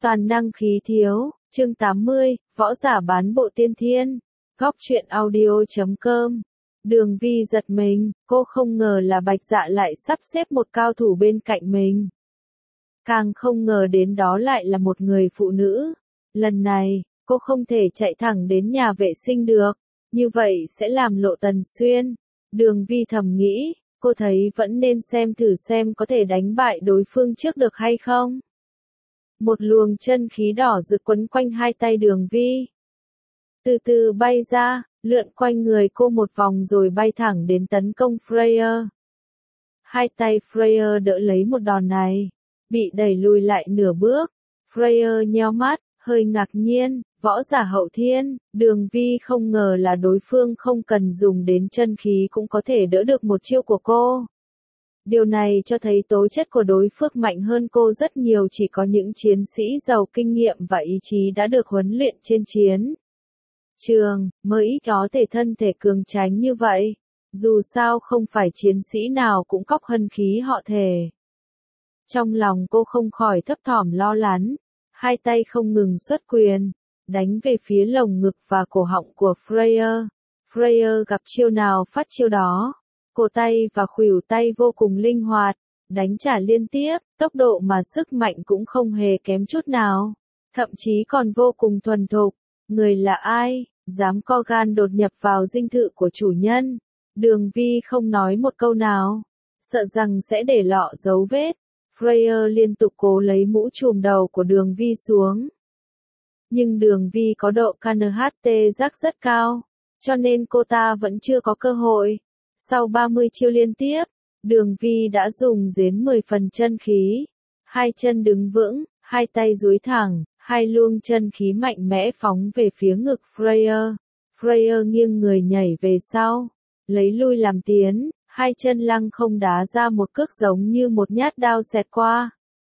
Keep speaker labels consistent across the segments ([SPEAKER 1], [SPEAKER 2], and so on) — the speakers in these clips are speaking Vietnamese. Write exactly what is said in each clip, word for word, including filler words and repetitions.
[SPEAKER 1] Toàn năng khí thiếu, chương tám mươi, võ giả bán bộ tiên thiên. Góc truyện audio chấm com. Đường Vi giật mình, cô không ngờ là Bạch Dạ lại sắp xếp một cao thủ bên cạnh mình. Càng không ngờ đến đó lại là một người phụ nữ. Lần này, cô không thể chạy thẳng đến nhà vệ sinh được, như vậy sẽ làm lộ Tần Xuyên. Đường Vi thầm nghĩ, cô thấy vẫn nên xem thử xem có thể đánh bại đối phương trước được hay không. Một luồng chân khí đỏ rực quấn quanh hai tay Đường Vi. Từ từ bay ra, lượn quanh người cô một vòng rồi bay thẳng đến tấn công Freya. Hai tay Freya đỡ lấy một đòn này, bị đẩy lùi lại nửa bước. Freya nheo mắt, hơi ngạc nhiên, võ giả hậu thiên, Đường Vi không ngờ là đối phương không cần dùng đến chân khí cũng có thể đỡ được một chiêu của cô. Điều này cho thấy tố chất của đối phương mạnh hơn cô rất nhiều, chỉ có những chiến sĩ giàu kinh nghiệm và ý chí đã được huấn luyện trên chiến trường mới có thể thân thể cường tráng như vậy. Dù sao không phải chiến sĩ nào cũng cóc hân khí họ thể. Trong lòng cô không khỏi thấp thỏm lo lắng, hai tay không ngừng xuất quyền, đánh về phía lồng ngực và cổ họng của Freya. Freya gặp chiêu nào phát chiêu đó. Cổ tay và khuỷu tay vô cùng linh hoạt, đánh trả liên tiếp, tốc độ mà sức mạnh cũng không hề kém chút nào, thậm chí còn vô cùng thuần thục. Người là ai, dám co gan đột nhập vào dinh thự của chủ nhân? Đường Vi không nói một câu nào, sợ rằng sẽ để lộ dấu vết. Freya liên tục cố lấy mũ trùm đầu của Đường Vi xuống. Nhưng Đường Vi có độ ca en hát tê giác rất cao, cho nên cô ta vẫn chưa có cơ hội. Sau ba mươi chiêu liên tiếp, Đường Vi đã dùng đến mười phần chân khí. Hai chân đứng vững, hai tay duỗi thẳng, hai luồng chân khí mạnh mẽ phóng về phía ngực Freya. Freya nghiêng người nhảy về sau, lấy lui làm tiến, hai chân lăng không đá ra một cước giống như một nhát đao xẹt qua.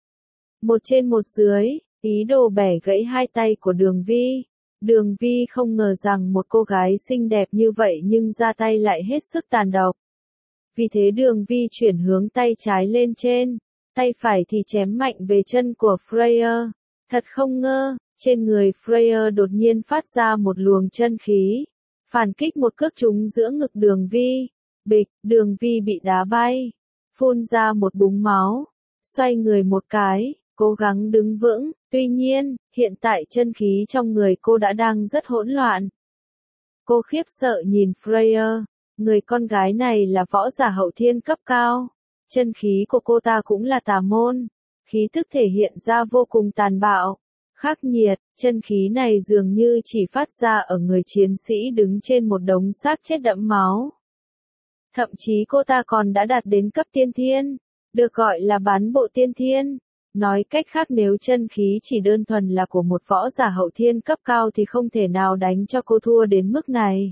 [SPEAKER 1] Một trên một dưới, ý đồ bẻ gãy hai tay của Đường Vi. Đường Vi không ngờ rằng một cô gái xinh đẹp như vậy nhưng ra tay lại hết sức tàn độc. Vì thế Đường Vi chuyển hướng tay trái lên trên, tay phải thì chém mạnh về chân của Freya. Thật không ngờ, trên người Freya đột nhiên phát ra một luồng chân khí, phản kích một cước trúng giữa ngực Đường Vi. Bịch, Đường Vi bị đá bay, phun ra một búng máu, xoay người một cái, cố gắng đứng vững. Tuy nhiên, hiện tại chân khí trong người cô đã đang rất hỗn loạn. Cô khiếp sợ nhìn Freya, người con gái này là võ giả hậu thiên cấp cao. Chân khí của cô ta cũng là tà môn, khí thức thể hiện ra vô cùng tàn bạo, khắc nghiệt. Chân khí này dường như chỉ phát ra ở người chiến sĩ đứng trên một đống xác chết đẫm máu. Thậm chí cô ta còn đã đạt đến cấp tiên thiên, được gọi là bán bộ tiên thiên. Nói cách khác, nếu chân khí chỉ đơn thuần là của một võ giả hậu thiên cấp cao thì không thể nào đánh cho cô thua đến mức này.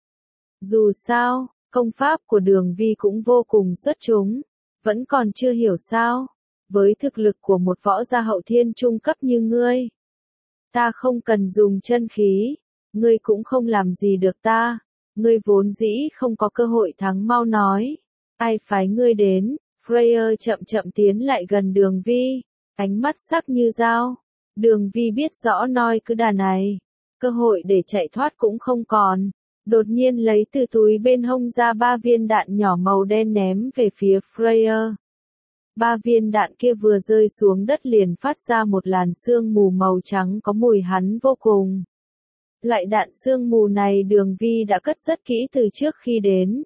[SPEAKER 1] Dù sao, công pháp của Đường Vi cũng vô cùng xuất chúng, vẫn còn chưa hiểu sao. Với thực lực của một võ gia hậu thiên trung cấp như ngươi, ta không cần dùng chân khí, ngươi cũng không làm gì được ta. Ngươi vốn dĩ không có cơ hội thắng, mau nói, ai phái ngươi đến? Freya chậm chậm tiến lại gần Đường Vi, ánh mắt sắc như dao. Đường Vi biết rõ nói cứ đà này, cơ hội để chạy thoát cũng không còn. Đột nhiên lấy từ túi bên hông ra ba viên đạn nhỏ màu đen ném về phía Freya. Ba viên đạn kia vừa rơi xuống đất liền phát ra một làn sương mù màu trắng có mùi hắn vô cùng. Loại đạn sương mù này Đường Vi đã cất rất kỹ từ trước khi đến.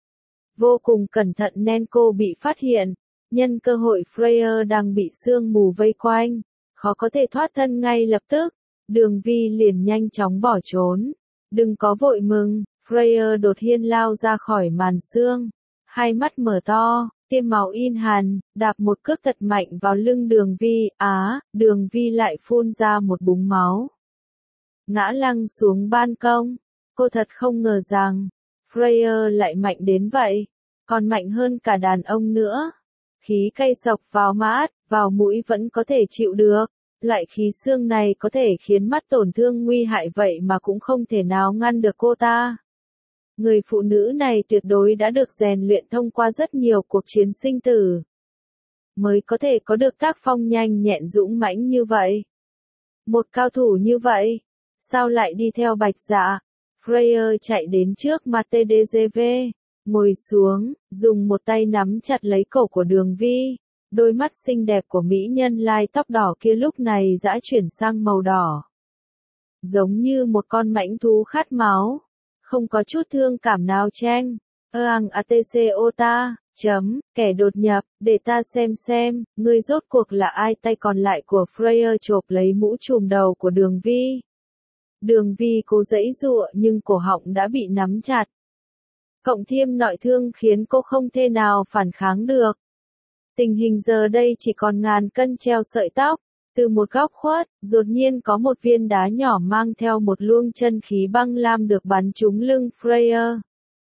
[SPEAKER 1] Vô cùng cẩn thận nên cô bị phát hiện. Nhân cơ hội Freya đang bị sương mù vây quanh, khó có thể thoát thân ngay lập tức. Đường Vi liền nhanh chóng bỏ trốn. Đừng có vội mừng, Freya đột nhiên lao ra khỏi màn sương. Hai mắt mở to, tiêm máu in hàn, đạp một cước thật mạnh vào lưng Đường Vi. Á, Đường Vi lại phun ra một búng máu, ngã lăn xuống ban công. Cô thật không ngờ rằng Freya lại mạnh đến vậy, còn mạnh hơn cả đàn ông nữa. Khí cay sộc vào mắt, vào mũi vẫn có thể chịu được. Loại khí xương này có thể khiến mắt tổn thương nguy hại vậy mà cũng không thể nào ngăn được cô ta. Người phụ nữ này tuyệt đối đã được rèn luyện thông qua rất nhiều cuộc chiến sinh tử, mới có thể có được tác phong nhanh nhẹn dũng mãnh như vậy. Một cao thủ như vậy, sao lại đi theo Bạch Dạ? Freya chạy đến trước mặt tê đê giê vê, ngồi xuống, dùng một tay nắm chặt lấy cổ của Đường Vi. Đôi mắt xinh đẹp của mỹ nhân lai tóc đỏ kia lúc này dã chuyển sang màu đỏ. Giống như một con mãnh thú khát máu. Không có chút thương cảm nào tranh. Ơ ang atc ota, chấm, kẻ đột nhập, để ta xem xem, ngươi rốt cuộc là ai? Tay còn lại của Freya chộp lấy mũ trùm đầu của Đường Vi. Đường Vi cố giãy giụa nhưng cổ họng đã bị nắm chặt. Cộng thêm nội thương khiến cô không thể nào phản kháng được. Tình hình giờ đây chỉ còn ngàn cân treo sợi tóc. Từ một góc khuất, đột nhiên có một viên đá nhỏ mang theo một luồng chân khí băng lam được bắn trúng lưng Freya.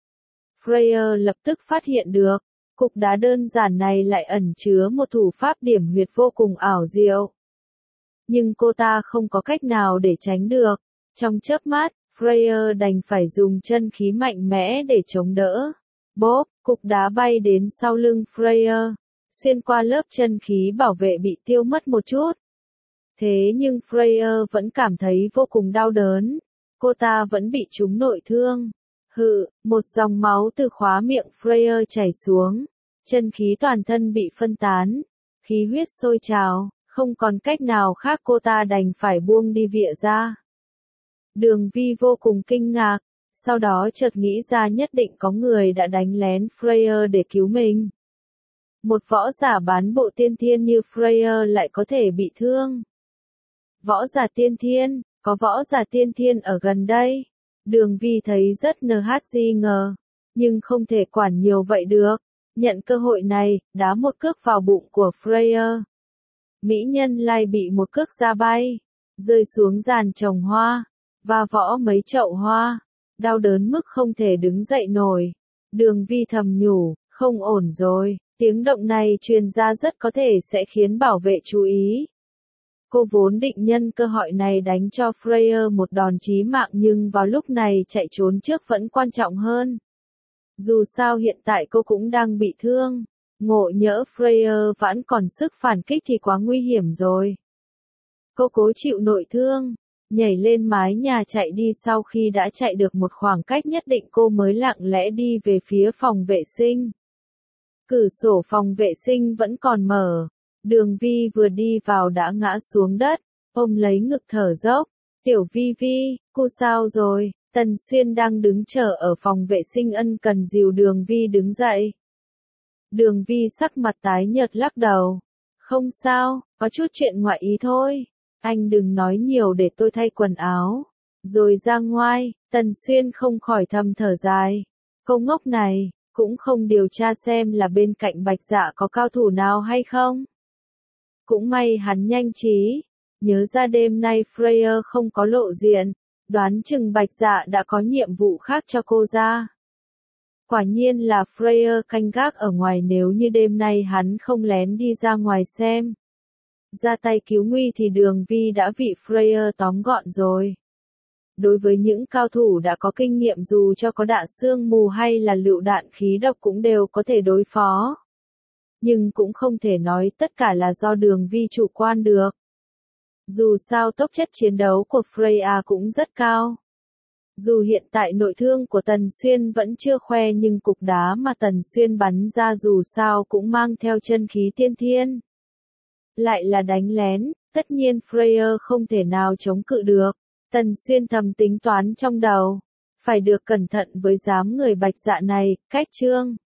[SPEAKER 1] Freya lập tức phát hiện được, cục đá đơn giản này lại ẩn chứa một thủ pháp điểm huyệt vô cùng ảo diệu. Nhưng cô ta không có cách nào để tránh được. Trong chớp mắt, Freya đành phải dùng chân khí mạnh mẽ để chống đỡ. Bốp, cục đá bay đến sau lưng Freya, xuyên qua lớp chân khí bảo vệ bị tiêu mất một chút. Thế nhưng Freya vẫn cảm thấy vô cùng đau đớn. Cô ta vẫn bị trúng nội thương. Hự, một dòng máu từ khóa miệng Freya chảy xuống. Chân khí toàn thân bị phân tán. Khí huyết sôi trào, không còn cách nào khác cô ta đành phải buông đi vịa ra. Đường Vi vô cùng kinh ngạc, sau đó chợt nghĩ ra nhất định có người đã đánh lén Freya để cứu mình. Một võ giả bán bộ tiên thiên như Freya lại có thể bị thương. Võ giả tiên thiên, có võ giả tiên thiên ở gần đây. Đường Vi thấy rất nhg ngờ, nhưng không thể quản nhiều vậy được. Nhận cơ hội này, đá một cước vào bụng của Freya. Mỹ nhân lai bị một cước ra bay, rơi xuống giàn trồng hoa, và võ mấy chậu hoa. Đau đớn mức không thể đứng dậy nổi. Đường Vi thầm nhủ, không ổn rồi, tiếng động này truyền ra rất có thể sẽ khiến bảo vệ chú ý. Cô vốn định nhân cơ hội này đánh cho Freya một đòn chí mạng nhưng vào lúc này chạy trốn trước vẫn quan trọng hơn. Dù sao hiện tại cô cũng đang bị thương. Ngộ nhỡ Freya vẫn còn sức phản kích thì quá nguy hiểm rồi. Cô cố chịu nội thương, nhảy lên mái nhà chạy đi. Sau khi đã chạy được một khoảng cách nhất định cô mới lặng lẽ đi về phía phòng vệ sinh. Cửa sổ phòng vệ sinh vẫn còn mở. Đường Vi vừa đi vào đã ngã xuống đất, ôm lấy ngực thở dốc. Tiểu Vi Vi, cô sao rồi? Tần Xuyên đang đứng chờ ở phòng vệ sinh ân cần dìu Đường Vi đứng dậy. Đường Vi sắc mặt tái nhợt lắc đầu. Không sao, có chút chuyện ngoại ý thôi. Anh đừng nói nhiều để tôi thay quần áo. Rồi ra ngoài, Tần Xuyên không khỏi thầm thở dài. Cô ngốc này, cũng không điều tra xem là bên cạnh Bạch Dạ có cao thủ nào hay không. Cũng may hắn nhanh trí, nhớ ra đêm nay Freya không có lộ diện, đoán chừng Bạch Dạ đã có nhiệm vụ khác cho cô ra. Quả nhiên là Freya canh gác ở ngoài, nếu như đêm nay hắn không lén đi ra ngoài xem. Ra tay cứu nguy thì Đường Vi đã bị Freya tóm gọn rồi. Đối với những cao thủ đã có kinh nghiệm dù cho có đạn sương mù hay là lựu đạn khí độc cũng đều có thể đối phó. Nhưng cũng không thể nói tất cả là do Đường Vi chủ quan được. Dù sao tốc chất chiến đấu của Freya cũng rất cao. Dù hiện tại nội thương của Tần Xuyên vẫn chưa khoe nhưng cục đá mà Tần Xuyên bắn ra dù sao cũng mang theo chân khí tiên thiên. Lại là đánh lén, tất nhiên Freya không thể nào chống cự được. Tần Xuyên thầm tính toán trong đầu. Phải được cẩn thận với dám người Bạch Dạ này, cách chương.